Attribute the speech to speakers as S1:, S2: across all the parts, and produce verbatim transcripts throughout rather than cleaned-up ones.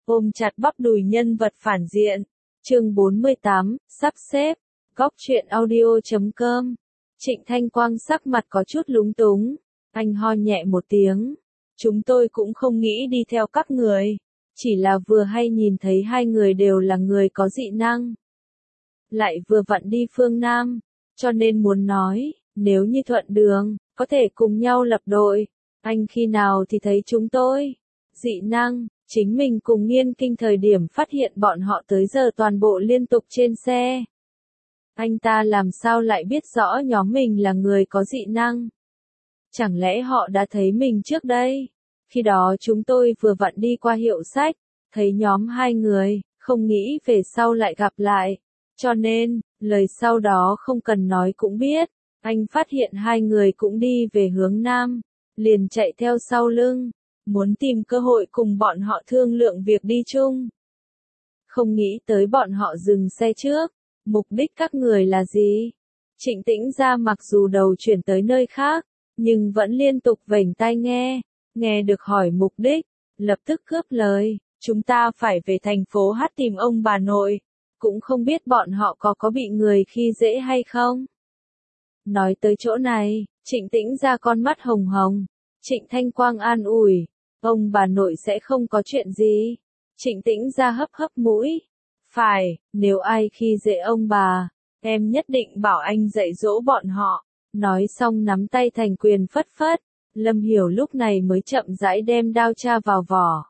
S1: Ôm chặt bắp đùi nhân vật phản diện. Chương bốn mươi tám, sắp xếp. Góc truyện audio chấm com. Trịnh Thanh Quang sắc mặt có chút lúng túng. Anh ho nhẹ một tiếng. Chúng tôi cũng không nghĩ đi theo các người. Chỉ là vừa hay nhìn thấy hai người đều là người có dị năng. Lại vừa vặn đi phương Nam. Cho nên muốn nói, nếu như thuận đường, có thể cùng nhau lập đội. Anh khi nào thì thấy chúng tôi. Dị năng, chính mình cùng Nghiên Kinh thời điểm phát hiện bọn họ tới giờ toàn bộ liên tục trên xe. Anh ta làm sao lại biết rõ nhóm mình là người có dị năng? Chẳng lẽ họ đã thấy mình trước đây? Khi đó chúng tôi vừa vặn đi qua hiệu sách, thấy nhóm hai người, không nghĩ về sau lại gặp lại. Cho nên, lời sau đó không cần nói cũng biết, anh phát hiện hai người cũng đi về hướng Nam, liền chạy theo sau lưng, muốn tìm cơ hội cùng bọn họ thương lượng việc đi chung. Không nghĩ tới bọn họ dừng xe trước, mục đích các người là gì? Trịnh Tĩnh Gia mặc dù đầu chuyển tới nơi khác, nhưng vẫn liên tục vểnh tai nghe, nghe được hỏi mục đích, lập tức cướp lời, chúng ta phải về thành phố Hát tìm ông bà nội, cũng không biết bọn họ có có bị người khi dễ hay không. Nói tới chỗ này, Trịnh Tĩnh Gia con mắt hồng hồng, Trịnh Thanh Quang an ủi, ông bà nội sẽ không có chuyện gì. Trịnh Tĩnh Gia hấp hấp mũi, phải, nếu ai khi dễ ông bà, em nhất định bảo anh dạy dỗ bọn họ. Nói xong nắm tay thành quyền phất phất, Lâm Hiểu lúc này mới chậm rãi đem đao tra vào vỏ.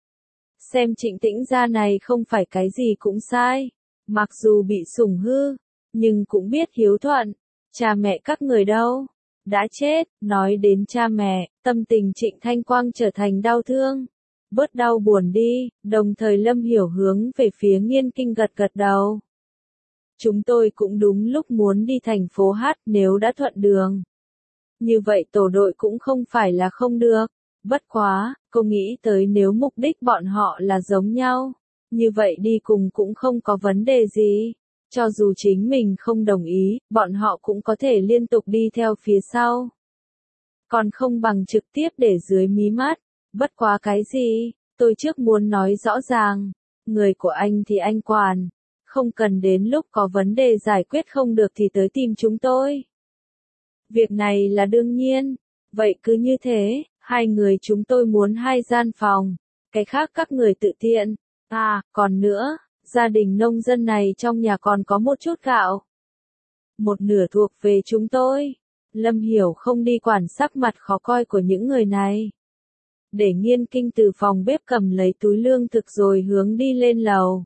S1: Xem Trịnh Tĩnh Gia này không phải cái gì cũng sai, mặc dù bị sủng hư, nhưng cũng biết hiếu thuận. Cha mẹ các người đâu? Đã chết. Nói đến cha mẹ, tâm tình Trịnh Thanh Quang trở thành đau thương. Bớt đau buồn đi, đồng thời Lâm Hiểu hướng về phía Nghiên Kinh gật gật đầu. Chúng tôi cũng đúng lúc muốn đi thành phố Hát nếu đã thuận đường. Như vậy tổ đội cũng không phải là không được. Bất quá, cô nghĩ tới nếu mục đích bọn họ là giống nhau, như vậy đi cùng cũng không có vấn đề gì. Cho dù chính mình không đồng ý, bọn họ cũng có thể liên tục đi theo phía sau. Còn không bằng trực tiếp để dưới mí mắt. Bất quá cái gì, tôi trước muốn nói rõ ràng. Người của anh thì anh quản. Không cần đến lúc có vấn đề giải quyết không được thì tới tìm chúng tôi. Việc này là đương nhiên. Vậy cứ như thế, hai người chúng tôi muốn hai gian phòng. Cái khác các người tự tiện. À, còn nữa, gia đình nông dân này trong nhà còn có một chút gạo. Một nửa thuộc về chúng tôi. Lâm Hiểu không đi quản sắc mặt khó coi của những người này. Để Nghiên Kinh từ phòng bếp cầm lấy túi lương thực rồi hướng đi lên lầu.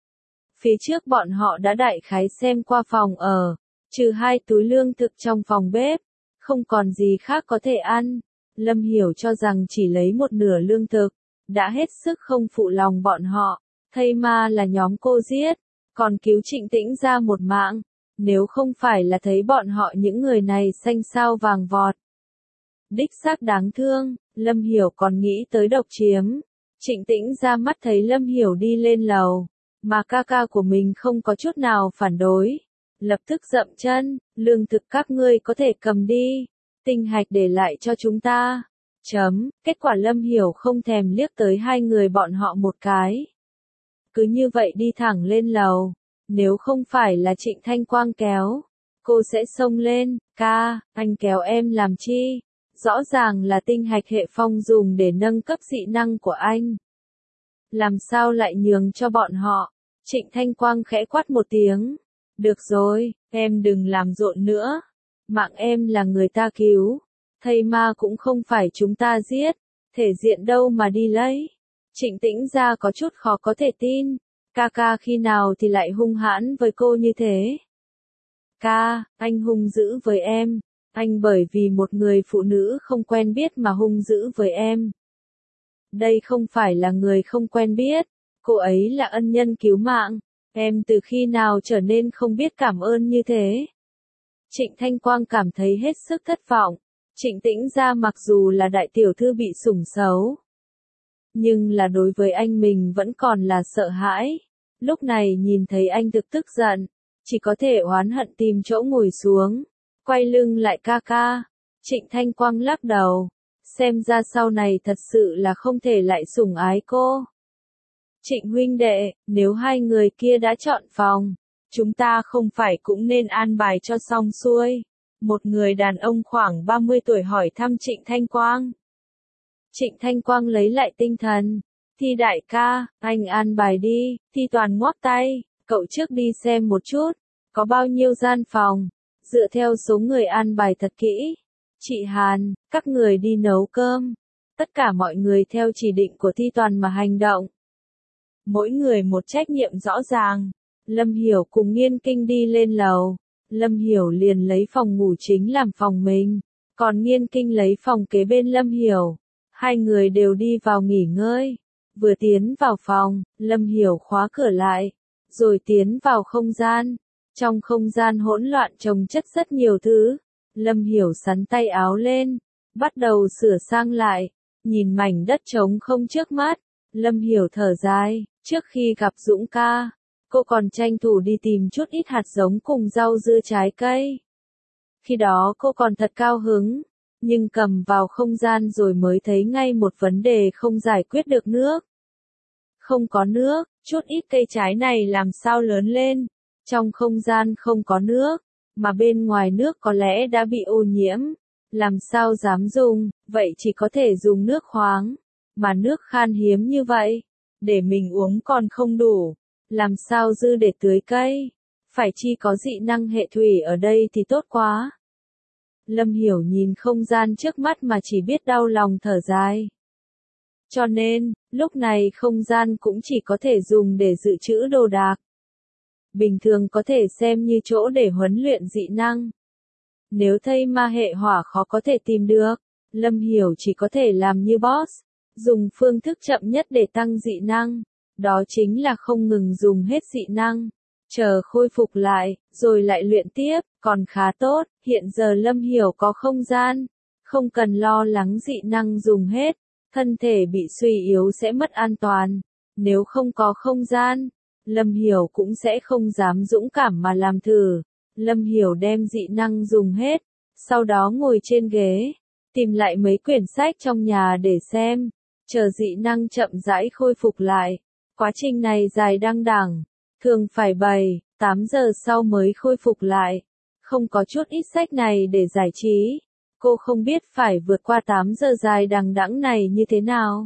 S1: Phía trước bọn họ đã đại khái xem qua phòng ở, trừ hai túi lương thực trong phòng bếp, không còn gì khác có thể ăn. Lâm Hiểu cho rằng chỉ lấy một nửa lương thực, đã hết sức không phụ lòng bọn họ, thây ma là nhóm cô giết, còn cứu Trịnh Tĩnh Gia một mạng, nếu không phải là thấy bọn họ những người này xanh xao vàng vọt. Đích xác đáng thương, Lâm Hiểu còn nghĩ tới độc chiếm. Trịnh Tĩnh Gia mắt thấy Lâm Hiểu đi lên lầu, mà ca ca của mình không có chút nào phản đối. Lập tức dậm chân, lương thực các ngươi có thể cầm đi, tinh hạch để lại cho chúng ta. Chấm, kết quả Lâm Hiểu không thèm liếc tới hai người bọn họ một cái. Cứ như vậy đi thẳng lên lầu, nếu không phải là Trịnh Thanh Quang kéo, cô sẽ xông lên, ca, anh kéo em làm chi? Rõ ràng là tinh hạch hệ phong dùng để nâng cấp dị năng của anh. Làm sao lại nhường cho bọn họ? Trịnh Thanh Quang khẽ quát một tiếng. Được rồi, em đừng làm rộn nữa. Mạng em là người ta cứu. Thây ma cũng không phải chúng ta giết. Thể diện đâu mà đi lấy. Trịnh Tĩnh Gia có chút khó có thể tin. Ca ca khi nào thì lại hung hãn với cô như thế? Ca, anh hung dữ với em. Anh bởi vì một người phụ nữ không quen biết mà hung dữ với em. Đây không phải là người không quen biết. Cô ấy là ân nhân cứu mạng. Em từ khi nào trở nên không biết cảm ơn như thế? Trịnh Thanh Quang cảm thấy hết sức thất vọng. Trịnh Tĩnh Gia mặc dù là đại tiểu thư bị sủng xấu, nhưng là đối với anh mình vẫn còn là sợ hãi. Lúc này nhìn thấy anh thực tức giận, chỉ có thể oán hận tìm chỗ ngồi xuống, quay lưng lại ca ca. Trịnh Thanh Quang lắc đầu, xem ra sau này thật sự là không thể lại sủng ái cô. Trịnh huynh đệ, nếu hai người kia đã chọn phòng, chúng ta không phải cũng nên an bài cho xong xuôi. Một người đàn ông khoảng ba mươi tuổi hỏi thăm Trịnh Thanh Quang. Trịnh Thanh Quang lấy lại tinh thần. Thi đại ca, anh an bài đi. Thi Toàn ngoắc tay, cậu trước đi xem một chút, có bao nhiêu gian phòng, dựa theo số người an bài thật kỹ. Chị Hàn, các người đi nấu cơm. Tất cả mọi người theo chỉ định của Thi Toàn mà hành động. Mỗi người một trách nhiệm rõ ràng. Lâm Hiểu cùng Nghiên Kinh đi lên lầu. Lâm Hiểu liền lấy phòng ngủ chính làm phòng mình, còn Nghiên Kinh lấy phòng kế bên Lâm Hiểu. Hai người đều đi vào nghỉ ngơi. Vừa tiến vào phòng, Lâm Hiểu khóa cửa lại, rồi tiến vào không gian. Trong không gian hỗn loạn chồng chất rất nhiều thứ. Lâm Hiểu sắn tay áo lên, bắt đầu sửa sang lại, nhìn mảnh đất trống không trước mắt. Lâm Hiểu thở dài, trước khi gặp Dũng ca, cô còn tranh thủ đi tìm chút ít hạt giống cùng rau dưa trái cây. Khi đó cô còn thật cao hứng, nhưng cầm vào không gian rồi mới thấy ngay một vấn đề không giải quyết được nước. Không có nước, chút ít cây trái này làm sao lớn lên? Trong không gian không có nước, mà bên ngoài nước có lẽ đã bị ô nhiễm. Làm sao dám dùng, vậy chỉ có thể dùng nước khoáng. Mà nước khan hiếm như vậy, để mình uống còn không đủ. Làm sao dư để tưới cây? Phải chi có dị năng hệ thủy ở đây thì tốt quá. Lâm Hiểu nhìn không gian trước mắt mà chỉ biết đau lòng thở dài. Cho nên, lúc này không gian cũng chỉ có thể dùng để dự trữ đồ đạc. Bình thường có thể xem như chỗ để huấn luyện dị năng. Nếu thây ma hệ hỏa khó có thể tìm được, Lâm Hiểu chỉ có thể làm như boss, dùng phương thức chậm nhất để tăng dị năng. Đó chính là không ngừng dùng hết dị năng, chờ khôi phục lại, rồi lại luyện tiếp, còn khá tốt, hiện giờ Lâm Hiểu có không gian, không cần lo lắng dị năng dùng hết, thân thể bị suy yếu sẽ mất an toàn. Nếu không có không gian, Lâm Hiểu cũng sẽ không dám dũng cảm mà làm thử. Lâm Hiểu đem dị năng dùng hết, sau đó ngồi trên ghế, tìm lại mấy quyển sách trong nhà để xem, chờ dị năng chậm rãi khôi phục lại. Quá trình này dài đăng đẳng, thường phải bảy, tám giờ sau mới khôi phục lại. Không có chút ít sách này để giải trí, cô không biết phải vượt qua tám giờ dài đằng đẵng này như thế nào.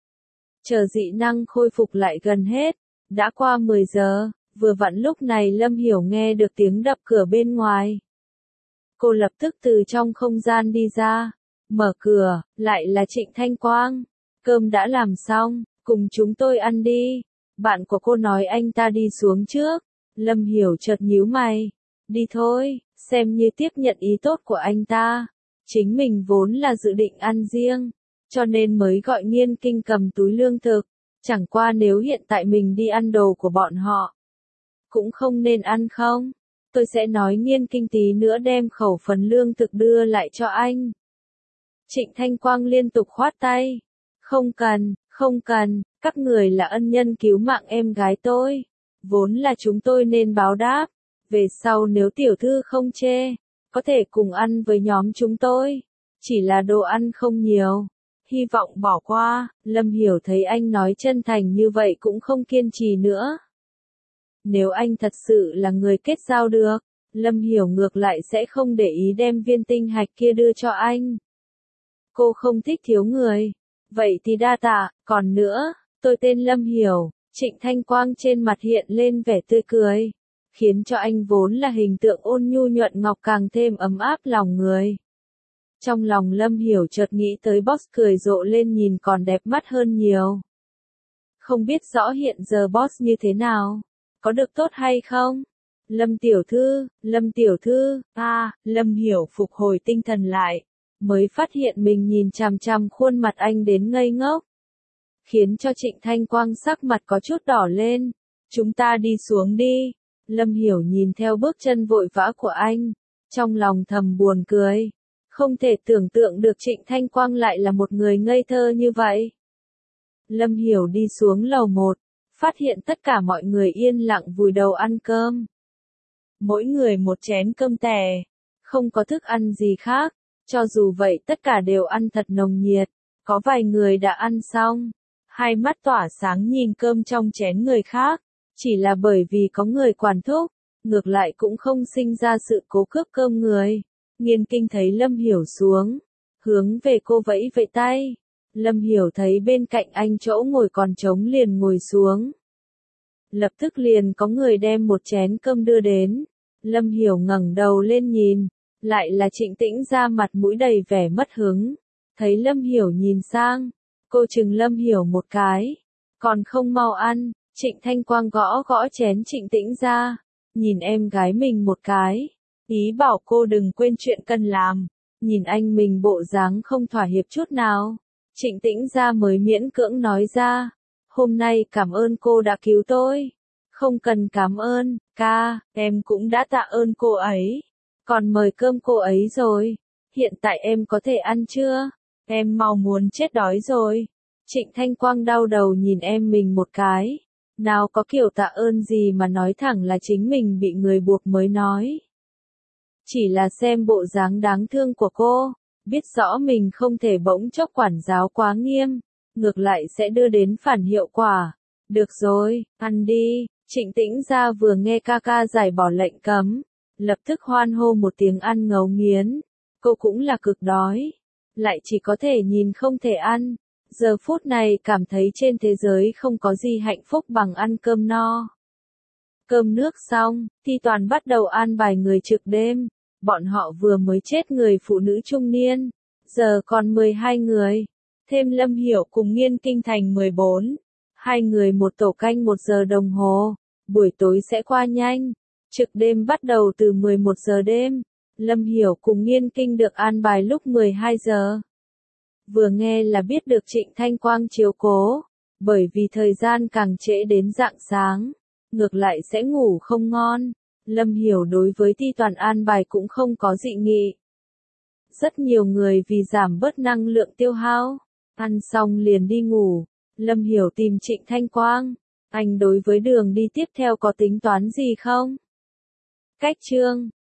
S1: Chờ dị năng khôi phục lại gần hết, đã qua mười giờ, vừa vặn lúc này Lâm Hiểu nghe được tiếng đập cửa bên ngoài. Cô lập tức từ trong không gian đi ra, mở cửa, lại là Trịnh Thanh Quang. Cơm đã làm xong, cùng chúng tôi ăn đi. Bạn của cô nói anh ta đi xuống trước. Lâm Hiểu chợt nhíu mày. Đi thôi, xem như tiếp nhận ý tốt của anh ta. Chính mình vốn là dự định ăn riêng, cho nên mới gọi Nghiên Kinh cầm túi lương thực. Chẳng qua nếu hiện tại mình đi ăn đồ của bọn họ, cũng không nên ăn không? Tôi sẽ nói Nghiên Kinh tí nữa đem khẩu phần lương thực đưa lại cho anh. Trịnh Thanh Quang liên tục khoát tay. Không cần, không cần, các người là ân nhân cứu mạng em gái tôi. Vốn là chúng tôi nên báo đáp. Về sau nếu tiểu thư không chê, có thể cùng ăn với nhóm chúng tôi. Chỉ là đồ ăn không nhiều. Hy vọng bỏ qua. Lâm Hiểu thấy anh nói chân thành như vậy cũng không kiên trì nữa. Nếu anh thật sự là người kết giao được, Lâm Hiểu ngược lại sẽ không để ý đem viên tinh hạch kia đưa cho anh. Cô không thích thiếu người. Vậy thì đa tạ, còn nữa, tôi tên Lâm Hiểu. Trịnh Thanh Quang trên mặt hiện lên vẻ tươi cười, khiến cho anh vốn là hình tượng ôn nhu nhuận ngọc càng thêm ấm áp lòng người. Trong lòng Lâm Hiểu chợt nghĩ tới boss cười rộ lên nhìn còn đẹp mắt hơn nhiều. Không biết rõ hiện giờ boss như thế nào, có được tốt hay không? Lâm tiểu thư, Lâm tiểu thư, à, Lâm Hiểu phục hồi tinh thần lại, mới phát hiện mình nhìn chằm chằm khuôn mặt anh đến ngây ngốc. Khiến cho Trịnh Thanh Quang sắc mặt có chút đỏ lên. Chúng ta đi xuống đi. Lâm Hiểu nhìn theo bước chân vội vã của anh, trong lòng thầm buồn cười. Không thể tưởng tượng được Trịnh Thanh Quang lại là một người ngây thơ như vậy. Lâm Hiểu đi xuống lầu một, phát hiện tất cả mọi người yên lặng vùi đầu ăn cơm. Mỗi người một chén cơm tẻ, không có thức ăn gì khác. Cho dù vậy tất cả đều ăn thật nồng nhiệt, có vài người đã ăn xong. hai mắt tỏa sáng nhìn cơm trong chén người khác, chỉ là bởi vì có người quản thúc, ngược lại cũng không sinh ra sự cố cướp cơm người. Nghiên Kinh thấy Lâm Hiểu xuống, hướng về cô vẫy vẫy tay. Lâm Hiểu thấy bên cạnh anh chỗ ngồi còn trống liền ngồi xuống. Lập tức liền có người đem một chén cơm đưa đến. Lâm Hiểu ngẩng đầu lên nhìn, lại là Trịnh Tĩnh Gia mặt mũi đầy vẻ mất hứng. Thấy Lâm Hiểu nhìn sang, cô chừng Lâm Hiểu một cái, còn không mau ăn. Trịnh Thanh Quang gõ gõ chén Trịnh Tĩnh Gia, nhìn em gái mình một cái, ý bảo cô đừng quên chuyện cần làm. Nhìn anh mình bộ dáng không thỏa hiệp chút nào, Trịnh Tĩnh Gia mới miễn cưỡng nói ra, hôm nay cảm ơn cô đã cứu tôi. Không cần cảm ơn, ca, em cũng đã tạ ơn cô ấy, còn mời cơm cô ấy rồi. Hiện tại em có thể ăn chưa? Em mau muốn chết đói rồi. Trịnh Thanh Quang đau đầu nhìn em mình một cái. Nào có kiểu tạ ơn gì mà nói thẳng là chính mình bị người buộc mới nói. Chỉ là xem bộ dáng đáng thương của cô, biết rõ mình không thể bỗng chốc quản giáo quá nghiêm, ngược lại sẽ đưa đến phản hiệu quả. Được rồi, ăn đi. Trịnh Tĩnh Gia vừa nghe ca ca giải bỏ lệnh cấm, lập tức hoan hô một tiếng ăn ngấu nghiến. Cô cũng là cực đói, lại chỉ có thể nhìn không thể ăn. Giờ phút này cảm thấy trên thế giới không có gì hạnh phúc bằng ăn cơm no. Cơm nước xong, Thi Toàn bắt đầu an bài người trực đêm. Bọn họ vừa mới chết người phụ nữ trung niên, giờ còn mười hai người. Thêm Lâm Hiểu cùng Nghiên Kinh thành mười bốn. Hai người một tổ canh một giờ đồng hồ. Buổi tối sẽ qua nhanh. Trực đêm bắt đầu từ mười một giờ đêm. Lâm Hiểu cùng Nghiên Kinh được an bài lúc mười hai giờ. Vừa nghe là biết được Trịnh Thanh Quang chiếu cố, bởi vì thời gian càng trễ đến rạng sáng, ngược lại sẽ ngủ không ngon. Lâm Hiểu đối với Thi Toàn an bài cũng không có dị nghị. Rất nhiều người vì giảm bớt năng lượng tiêu hao, ăn xong liền đi ngủ. Lâm Hiểu tìm Trịnh Thanh Quang, anh đối với đường đi tiếp theo có tính toán gì không? Cách chương